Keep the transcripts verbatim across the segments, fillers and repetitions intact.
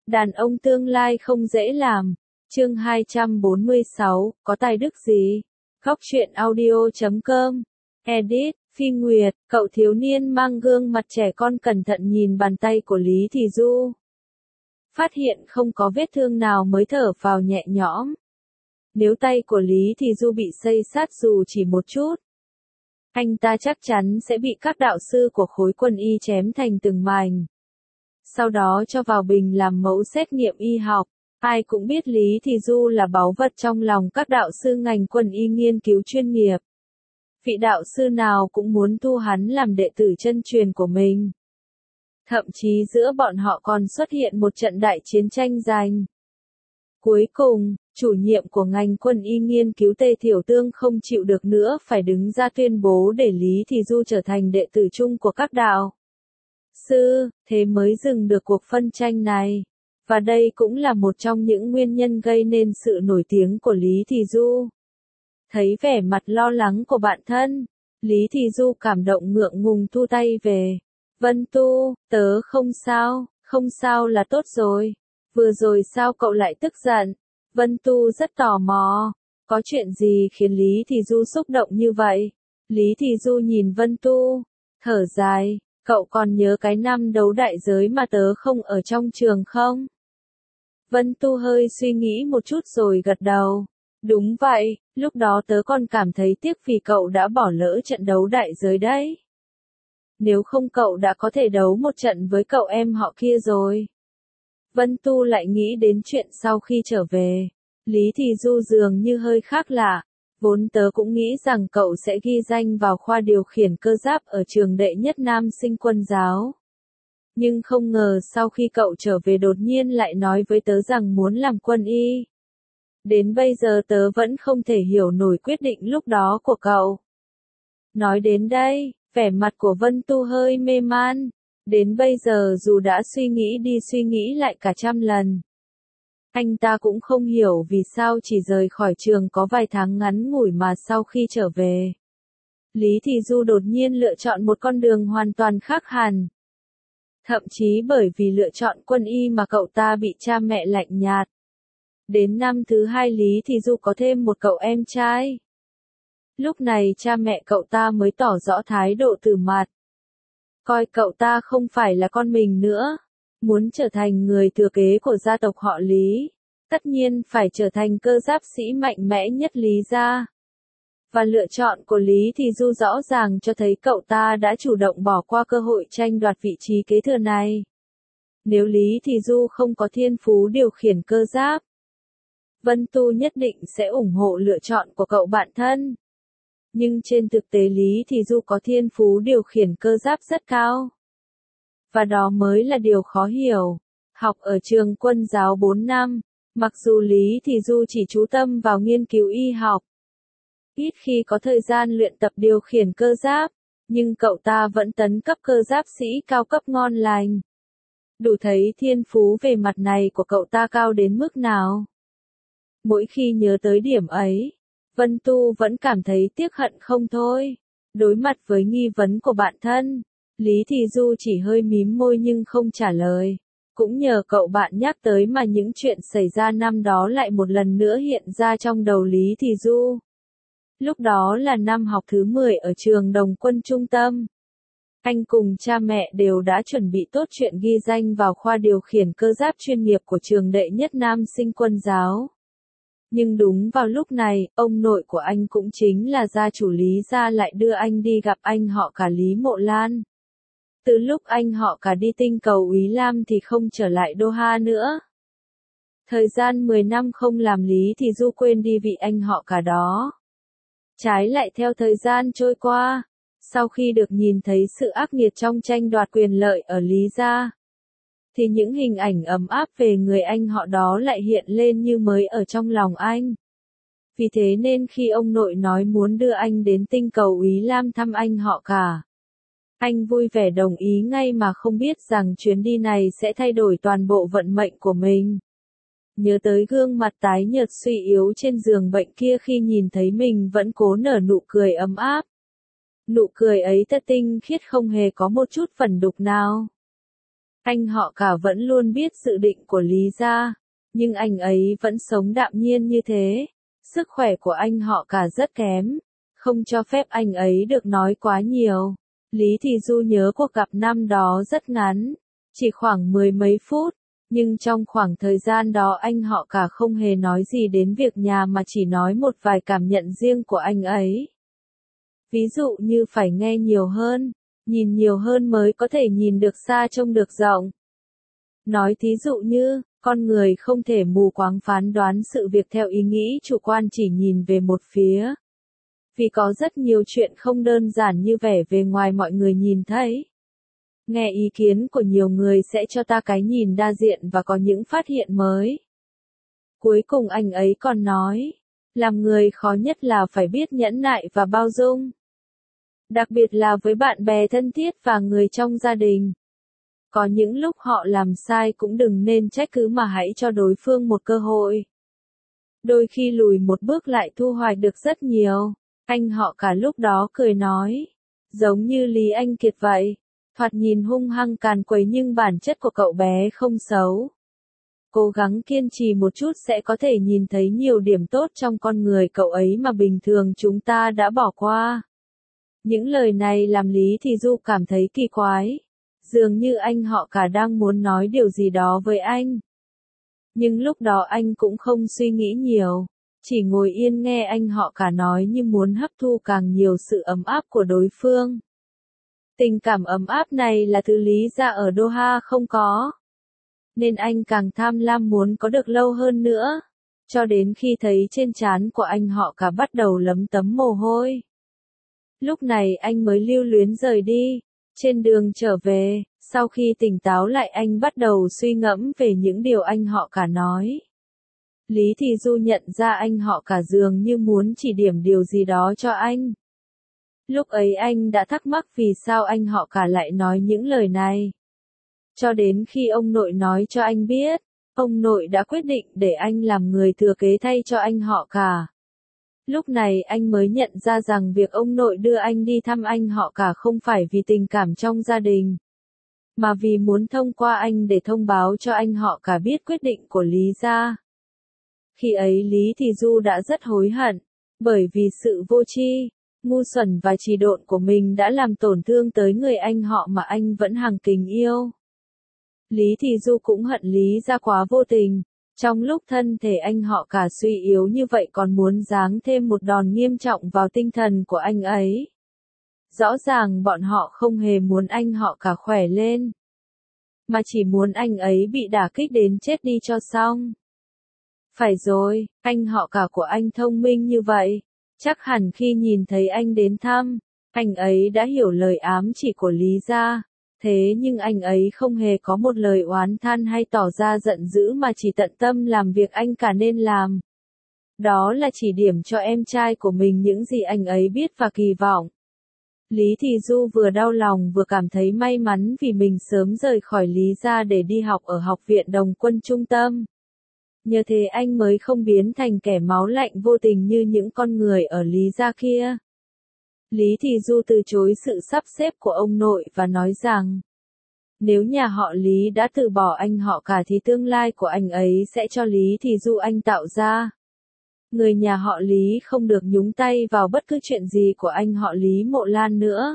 Đàn ông tương lai không dễ làm. Chương hai trăm bốn mươi sáu, có tài đức gì? Góc truyện audio chấm com. Edit, Phi Nguyệt, cậu thiếu niên mang gương mặt trẻ con cẩn thận nhìn bàn tay của Lý Thị Du. Phát hiện không có vết thương nào mới thở phào nhẹ nhõm. Nếu tay của Lý Thị Du bị xây sát dù chỉ một chút, anh ta chắc chắn sẽ bị các đạo sư của khối quân y chém thành từng mảnh. Sau đó cho vào bình làm mẫu xét nghiệm y học. Ai cũng biết Lý Thị Du là báu vật trong lòng các đạo sư ngành quân y nghiên cứu chuyên nghiệp. Vị đạo sư nào cũng muốn thu hắn làm đệ tử chân truyền của mình. Thậm chí giữa bọn họ còn xuất hiện một trận đại chiến tranh giành. Cuối cùng, chủ nhiệm của ngành quân y nghiên cứu Tề Thiểu Tương không chịu được nữa phải đứng ra tuyên bố để Lý Thị Du trở thành đệ tử chung của các đạo sư, thế mới dừng được cuộc phân tranh này. Và đây cũng là một trong những nguyên nhân gây nên sự nổi tiếng của Lý Thị Du. Thấy vẻ mặt lo lắng của bạn thân, Lý Thị Du cảm động ngượng ngùng thu tay về. Vân Tu, tớ không sao, không sao là tốt rồi. Vừa rồi sao cậu lại tức giận? Vân Tu rất tò mò. Có chuyện gì khiến Lý Thị Du xúc động như vậy? Lý Thị Du nhìn Vân Tu, thở dài. Cậu còn nhớ cái năm đấu đại giới mà tớ không ở trong trường không? Vân Tu hơi suy nghĩ một chút rồi gật đầu. Đúng vậy, lúc đó tớ còn cảm thấy tiếc vì cậu đã bỏ lỡ trận đấu đại giới đấy. Nếu không cậu đã có thể đấu một trận với cậu em họ kia rồi. Vân Tu lại nghĩ đến chuyện sau khi trở về. Lý Thị Du dường như hơi khác lạ. Vốn tớ cũng nghĩ rằng cậu sẽ ghi danh vào khoa điều khiển cơ giáp ở trường đệ nhất nam sinh quân giáo. Nhưng không ngờ sau khi cậu trở về đột nhiên lại nói với tớ rằng muốn làm quân y. Đến bây giờ tớ vẫn không thể hiểu nổi quyết định lúc đó của cậu. Nói đến đây, vẻ mặt của Vân Tu hơi mê man. Đến bây giờ dù đã suy nghĩ đi suy nghĩ lại cả trăm lần, anh ta cũng không hiểu vì sao chỉ rời khỏi trường có vài tháng ngắn ngủi mà sau khi trở về, Lý Thị Du đột nhiên lựa chọn một con đường hoàn toàn khác hẳn. Thậm chí bởi vì lựa chọn quân y mà cậu ta bị cha mẹ lạnh nhạt. Đến năm thứ hai Lý Thị Du có thêm một cậu em trai. Lúc này cha mẹ cậu ta mới tỏ rõ thái độ từ mặt. Coi cậu ta không phải là con mình nữa. Muốn trở thành người thừa kế của gia tộc họ Lý, tất nhiên phải trở thành cơ giáp sĩ mạnh mẽ nhất Lý gia. Và lựa chọn của Lý Thị Du rõ ràng cho thấy cậu ta đã chủ động bỏ qua cơ hội tranh đoạt vị trí kế thừa này. Nếu Lý Thị Du không có thiên phú điều khiển cơ giáp, Vân Tu nhất định sẽ ủng hộ lựa chọn của cậu bạn thân. Nhưng trên thực tế Lý Thị Du có thiên phú điều khiển cơ giáp rất cao. Và đó mới là điều khó hiểu. Học ở trường quân giáo bốn năm, mặc dù Lý Thị Du chỉ chú tâm vào nghiên cứu y học, ít khi có thời gian luyện tập điều khiển cơ giáp, nhưng cậu ta vẫn tấn cấp cơ giáp sĩ cao cấp ngon lành. Đủ thấy thiên phú về mặt này của cậu ta cao đến mức nào. Mỗi khi nhớ tới điểm ấy, Vân Tu vẫn cảm thấy tiếc hận không thôi. Đối mặt với nghi vấn của bạn thân, Lý Thị Du chỉ hơi mím môi nhưng không trả lời. Cũng nhờ cậu bạn nhắc tới mà những chuyện xảy ra năm đó lại một lần nữa hiện ra trong đầu Lý Thị Du. Lúc đó là năm học thứ mười ở trường Đồng Quân Trung tâm. Anh cùng cha mẹ đều đã chuẩn bị tốt chuyện ghi danh vào khoa điều khiển cơ giáp chuyên nghiệp của trường đệ nhất nam sinh quân giáo. Nhưng đúng vào lúc này, ông nội của anh cũng chính là gia chủ Lý gia lại đưa anh đi gặp anh họ cả Lý Mộ Lan. Từ lúc anh họ cả đi tinh cầu Úy Lam thì không trở lại Đô Ha nữa. Thời gian mười năm không làm Lý Thị Du quên đi vị anh họ cả đó. Trái lại theo thời gian trôi qua, sau khi được nhìn thấy sự ác nghiệt trong tranh đoạt quyền lợi ở Lý gia, thì những hình ảnh ấm áp về người anh họ đó lại hiện lên như mới ở trong lòng anh. Vì thế nên khi ông nội nói muốn đưa anh đến tinh cầu Úy Lam thăm anh họ cả, anh vui vẻ đồng ý ngay mà không biết rằng chuyến đi này sẽ thay đổi toàn bộ vận mệnh của mình. Nhớ tới gương mặt tái nhợt suy yếu trên giường bệnh kia khi nhìn thấy mình vẫn cố nở nụ cười ấm áp. Nụ cười ấy thật tinh khiết không hề có một chút phẩn đục nào. Anh họ cả vẫn luôn biết dự định của Lý gia, nhưng anh ấy vẫn sống đạm nhiên như thế. Sức khỏe của anh họ cả rất kém, không cho phép anh ấy được nói quá nhiều. Lý Thị Du nhớ cuộc gặp năm đó rất ngắn, chỉ khoảng mười mấy phút, nhưng trong khoảng thời gian đó anh họ cả không hề nói gì đến việc nhà mà chỉ nói một vài cảm nhận riêng của anh ấy. Ví dụ như phải nghe nhiều hơn, nhìn nhiều hơn mới có thể nhìn được xa trông được rộng. Nói thí dụ như, con người không thể mù quáng phán đoán sự việc theo ý nghĩ chủ quan chỉ nhìn về một phía. Vì có rất nhiều chuyện không đơn giản như vẻ bề ngoài mọi người nhìn thấy. Nghe ý kiến của nhiều người sẽ cho ta cái nhìn đa diện và có những phát hiện mới. Cuối cùng anh ấy còn nói, làm người khó nhất là phải biết nhẫn nại và bao dung. Đặc biệt là với bạn bè thân thiết và người trong gia đình. Có những lúc họ làm sai cũng đừng nên trách cứ mà hãy cho đối phương một cơ hội. Đôi khi lùi một bước lại thu hoạch được rất nhiều. Anh họ cả lúc đó cười nói, giống như Lý Anh Kiệt vậy, thoạt nhìn hung hăng càn quấy nhưng bản chất của cậu bé không xấu. Cố gắng kiên trì một chút sẽ có thể nhìn thấy nhiều điểm tốt trong con người cậu ấy mà bình thường chúng ta đã bỏ qua. Những lời này làm Lý Thị Du cảm thấy kỳ quái. Dường như anh họ cả đang muốn nói điều gì đó với anh. Nhưng lúc đó anh cũng không suy nghĩ nhiều. Chỉ ngồi yên nghe anh họ cả nói như muốn hấp thu càng nhiều sự ấm áp của đối phương. Tình cảm ấm áp này là thứ Lý gia ở Doha không có. Nên anh càng tham lam muốn có được lâu hơn nữa. Cho đến khi thấy trên trán của anh họ cả bắt đầu lấm tấm mồ hôi. Lúc này anh mới lưu luyến rời đi. Trên đường trở về, sau khi tỉnh táo lại anh bắt đầu suy ngẫm về những điều anh họ cả nói. Lý Thị Du nhận ra anh họ cả dường như muốn chỉ điểm điều gì đó cho anh. Lúc ấy anh đã thắc mắc vì sao anh họ cả lại nói những lời này. Cho đến khi ông nội nói cho anh biết, ông nội đã quyết định để anh làm người thừa kế thay cho anh họ cả. Lúc này anh mới nhận ra rằng việc ông nội đưa anh đi thăm anh họ cả không phải vì tình cảm trong gia đình, mà vì muốn thông qua anh để thông báo cho anh họ cả biết quyết định của Lý gia. Khi ấy Lý Thị Du đã rất hối hận, bởi vì sự vô tri, ngu xuẩn và trì độn của mình đã làm tổn thương tới người anh họ mà anh vẫn hằng kính yêu. Lý Thị Du cũng hận Lý gia quá vô tình. Trong lúc thân thể anh họ cả suy yếu như vậy còn muốn giáng thêm một đòn nghiêm trọng vào tinh thần của anh ấy. Rõ ràng bọn họ không hề muốn anh họ cả khỏe lên, mà chỉ muốn anh ấy bị đả kích đến chết đi cho xong. Phải rồi, anh họ cả của anh thông minh như vậy, chắc hẳn khi nhìn thấy anh đến thăm, anh ấy đã hiểu lời ám chỉ của Lý gia. Thế nhưng anh ấy không hề có một lời oán than hay tỏ ra giận dữ mà chỉ tận tâm làm việc anh cả nên làm. Đó là chỉ điểm cho em trai của mình những gì anh ấy biết và kỳ vọng. Lý Thị Du vừa đau lòng vừa cảm thấy may mắn vì mình sớm rời khỏi Lý gia để đi học ở học viện Đồng quân trung tâm. Nhờ thế anh mới không biến thành kẻ máu lạnh vô tình như những con người ở Lý gia kia. Lý Thị Du từ chối sự sắp xếp của ông nội và nói rằng, nếu nhà họ Lý đã từ bỏ anh họ cả thì tương lai của anh ấy sẽ cho Lý Thị Du anh tạo ra. Người nhà họ Lý không được nhúng tay vào bất cứ chuyện gì của anh họ Lý Mộ Lan nữa.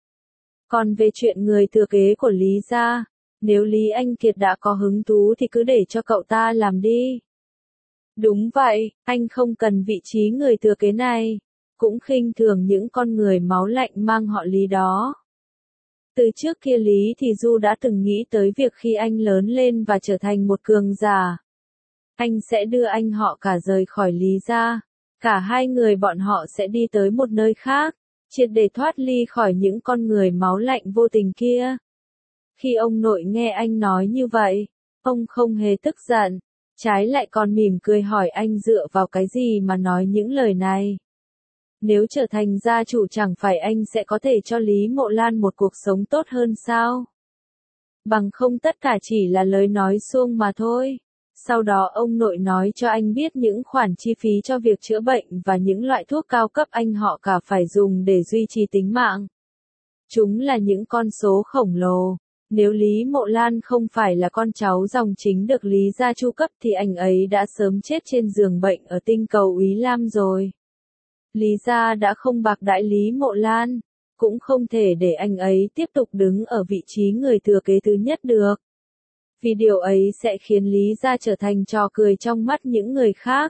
Còn về chuyện người thừa kế của Lý gia, nếu Lý Anh Kiệt đã có hứng thú thì cứ để cho cậu ta làm đi. Đúng vậy, anh không cần vị trí người thừa kế này. Cũng khinh thường những con người máu lạnh mang họ Lý đó. Từ trước kia Lý Thị Du đã từng nghĩ tới việc khi anh lớn lên và trở thành một cường giả, anh sẽ đưa anh họ cả rời khỏi Lý gia. Cả hai người bọn họ sẽ đi tới một nơi khác, triệt để thoát ly khỏi những con người máu lạnh vô tình kia. Khi ông nội nghe anh nói như vậy, ông không hề tức giận, trái lại còn mỉm cười hỏi anh dựa vào cái gì mà nói những lời này. Nếu trở thành gia chủ chẳng phải anh sẽ có thể cho Lý Mộ Lan một cuộc sống tốt hơn sao? Bằng không tất cả chỉ là lời nói suông mà thôi. Sau đó ông nội nói cho anh biết những khoản chi phí cho việc chữa bệnh và những loại thuốc cao cấp anh họ cả phải dùng để duy trì tính mạng. Chúng là những con số khổng lồ. Nếu Lý Mộ Lan không phải là con cháu dòng chính được Lý gia chu cấp thì anh ấy đã sớm chết trên giường bệnh ở tinh cầu Úy Lam rồi. Lý gia đã không bạc đãi Lý Mộ Lan, cũng không thể để anh ấy tiếp tục đứng ở vị trí người thừa kế thứ nhất được. Vì điều ấy sẽ khiến Lý gia trở thành trò cười trong mắt những người khác.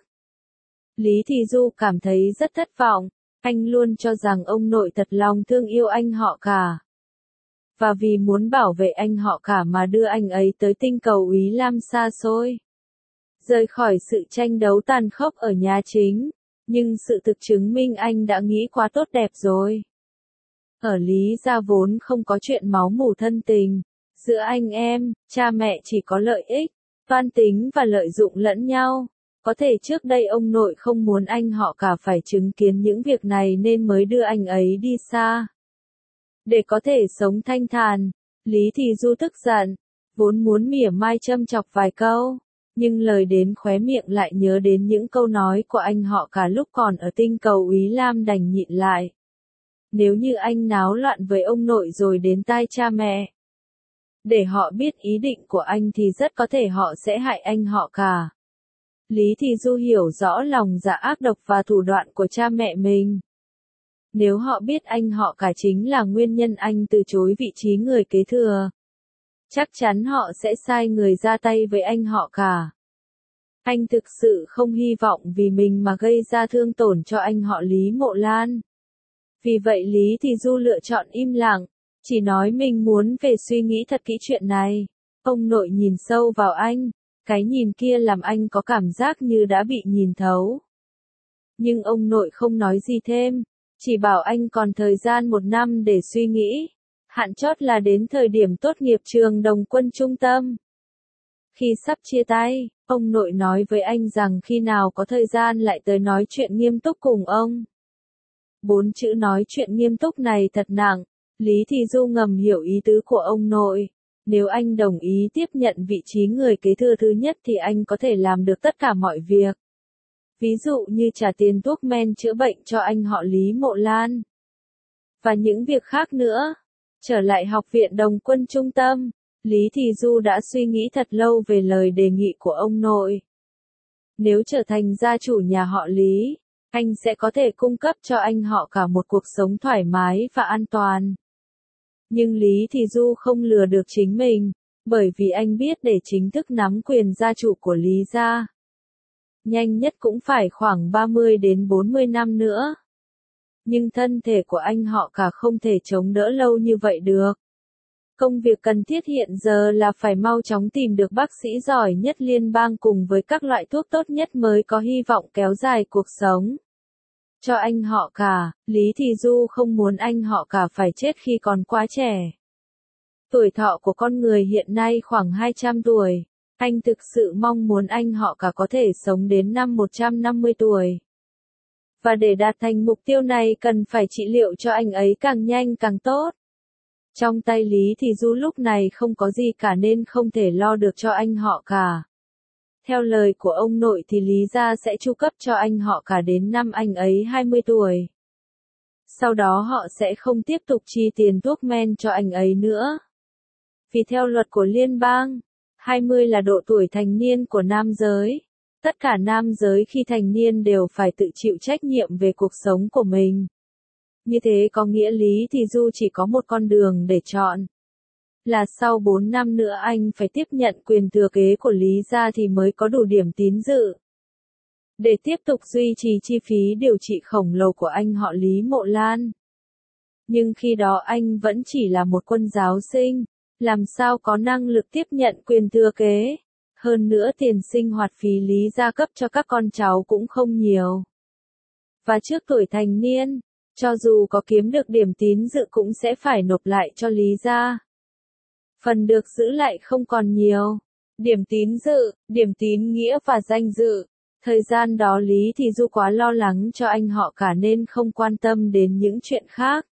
Lý Thị Du cảm thấy rất thất vọng, anh luôn cho rằng ông nội thật lòng thương yêu anh họ cả. Và vì muốn bảo vệ anh họ cả mà đưa anh ấy tới tinh cầu Úy Lam xa xôi. Rời khỏi sự tranh đấu tàn khốc ở nhà chính, nhưng sự thực chứng minh anh đã nghĩ quá tốt đẹp rồi. Ở Lý gia vốn không có chuyện máu mủ thân tình, giữa anh em, cha mẹ chỉ có lợi ích, toan tính và lợi dụng lẫn nhau. Có thể trước đây ông nội không muốn anh họ cả phải chứng kiến những việc này nên mới đưa anh ấy đi xa. Để có thể sống thanh thản, Lý Thị Du tức giận, vốn muốn mỉa mai châm chọc vài câu, nhưng lời đến khóe miệng lại nhớ đến những câu nói của anh họ cả lúc còn ở tinh cầu Úy Lam đành nhịn lại. Nếu như anh náo loạn với ông nội rồi đến tai cha mẹ, để họ biết ý định của anh thì rất có thể họ sẽ hại anh họ cả. Lý Thị Du hiểu rõ lòng dạ ác độc và thủ đoạn của cha mẹ mình. Nếu họ biết anh họ cả chính là nguyên nhân anh từ chối vị trí người kế thừa, chắc chắn họ sẽ sai người ra tay với anh họ cả. Anh thực sự không hy vọng vì mình mà gây ra thương tổn cho anh họ Lý Mộ Lan. Vì vậy Lý Thị Du lựa chọn im lặng, chỉ nói mình muốn về suy nghĩ thật kỹ chuyện này. Ông nội nhìn sâu vào anh, cái nhìn kia làm anh có cảm giác như đã bị nhìn thấu. Nhưng ông nội không nói gì thêm, chỉ bảo anh còn thời gian một năm để suy nghĩ, hạn chót là đến thời điểm tốt nghiệp trường Đồng Quân Trung tâm. Khi sắp chia tay, ông nội nói với anh rằng khi nào có thời gian lại tới nói chuyện nghiêm túc cùng ông. Bốn chữ nói chuyện nghiêm túc này thật nặng, Lý Thị Du ngầm hiểu ý tứ của ông nội. Nếu anh đồng ý tiếp nhận vị trí người kế thừa thứ nhất thì anh có thể làm được tất cả mọi việc. Ví dụ như trả tiền thuốc men chữa bệnh cho anh họ Lý Mộ Lan. Và những việc khác nữa. Trở lại học viện Đồng Quân Trung tâm, Lý Thị Du đã suy nghĩ thật lâu về lời đề nghị của ông nội. Nếu trở thành gia chủ nhà họ Lý, anh sẽ có thể cung cấp cho anh họ cả một cuộc sống thoải mái và an toàn. Nhưng Lý Thị Du không lừa được chính mình, bởi vì anh biết để chính thức nắm quyền gia chủ của Lý gia, nhanh nhất cũng phải khoảng ba mươi đến bốn mươi năm nữa. Nhưng thân thể của anh họ cả không thể chống đỡ lâu như vậy được. Công việc cần thiết hiện giờ là phải mau chóng tìm được bác sĩ giỏi nhất liên bang cùng với các loại thuốc tốt nhất mới có hy vọng kéo dài cuộc sống. Cho anh họ cả, Lý Thị Du không muốn anh họ cả phải chết khi còn quá trẻ. Tuổi thọ của con người hiện nay khoảng hai trăm tuổi. Anh thực sự mong muốn anh họ cả có thể sống đến năm một trăm năm mươi tuổi. Và để đạt thành mục tiêu này cần phải trị liệu cho anh ấy càng nhanh càng tốt. Trong tay Lý Thị Du lúc này không có gì cả nên không thể lo được cho anh họ cả. Theo lời của ông nội thì Lý gia sẽ chu cấp cho anh họ cả đến năm anh ấy hai mươi tuổi. Sau đó họ sẽ không tiếp tục chi tiền thuốc men cho anh ấy nữa. Vì theo luật của liên bang, hai mươi là độ tuổi thành niên của nam giới. Tất cả nam giới khi thành niên đều phải tự chịu trách nhiệm về cuộc sống của mình. Như thế có nghĩa Lý Thị Du chỉ có một con đường để chọn. Là sau bốn năm nữa anh phải tiếp nhận quyền thừa kế của Lý gia thì mới có đủ điểm tín dự. Để tiếp tục duy trì chi phí điều trị khổng lồ của anh họ Lý Mộ Lan. Nhưng khi đó anh vẫn chỉ là một quân giáo sinh, làm sao có năng lực tiếp nhận quyền thừa kế. Hơn nữa tiền sinh hoạt phí Lý gia cấp cho các con cháu cũng không nhiều. Và trước tuổi thành niên, cho dù có kiếm được điểm tín dự cũng sẽ phải nộp lại cho Lý gia. Phần được giữ lại không còn nhiều. Điểm tín dự, điểm tín nghĩa và danh dự. Thời gian đó Lý Thị Du quá lo lắng cho anh họ cả nên không quan tâm đến những chuyện khác.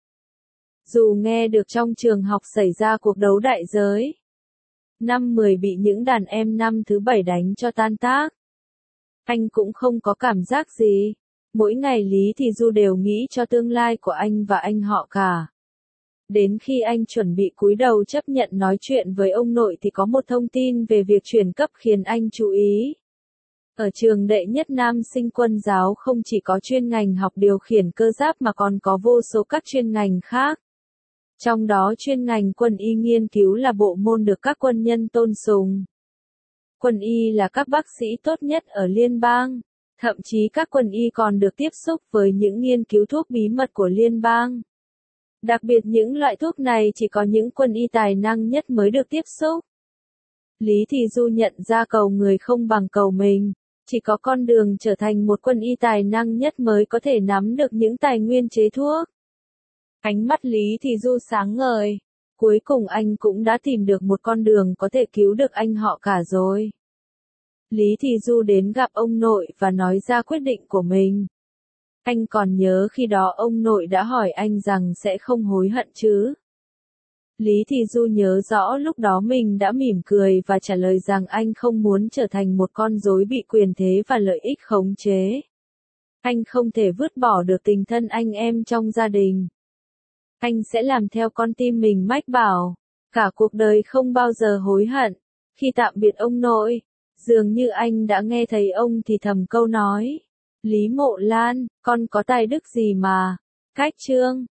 Dù nghe được trong trường học xảy ra cuộc đấu đại giới. Năm mười bị những đàn em năm thứ bảy đánh cho tan tác. Anh cũng không có cảm giác gì. Mỗi ngày Lý Thị Du đều nghĩ cho tương lai của anh và anh họ cả. Đến khi anh chuẩn bị cúi đầu chấp nhận nói chuyện với ông nội thì có một thông tin về việc chuyển cấp khiến anh chú ý. Ở trường đệ nhất nam sinh Quân giáo không chỉ có chuyên ngành học điều khiển cơ giáp mà còn có vô số các chuyên ngành khác. Trong đó chuyên ngành quân y nghiên cứu là bộ môn được các quân nhân tôn sùng. Quân y là các bác sĩ tốt nhất ở liên bang. Thậm chí các quân y còn được tiếp xúc với những nghiên cứu thuốc bí mật của liên bang. Đặc biệt những loại thuốc này chỉ có những quân y tài năng nhất mới được tiếp xúc. Lý Thị Du nhận ra cầu người không bằng cầu mình. Chỉ có con đường trở thành một quân y tài năng nhất mới có thể nắm được những tài nguyên chế thuốc. Ánh mắt Lý Thị Du sáng ngời. Cuối cùng anh cũng đã tìm được một con đường có thể cứu được anh họ cả rồi. Lý Thị Du đến gặp ông nội và nói ra quyết định của mình. Anh còn nhớ khi đó ông nội đã hỏi anh rằng sẽ không hối hận chứ. Lý Thị Du nhớ rõ lúc đó mình đã mỉm cười và trả lời rằng anh không muốn trở thành một con rối bị quyền thế và lợi ích khống chế. Anh không thể vứt bỏ được tình thân anh em trong gia đình. Anh sẽ làm theo con tim mình mách bảo, cả cuộc đời không bao giờ hối hận. Khi tạm biệt ông nội, dường như anh đã nghe thấy ông thì thầm câu nói. Lý Mộ Lan, con có tài đức gì mà? Cách chương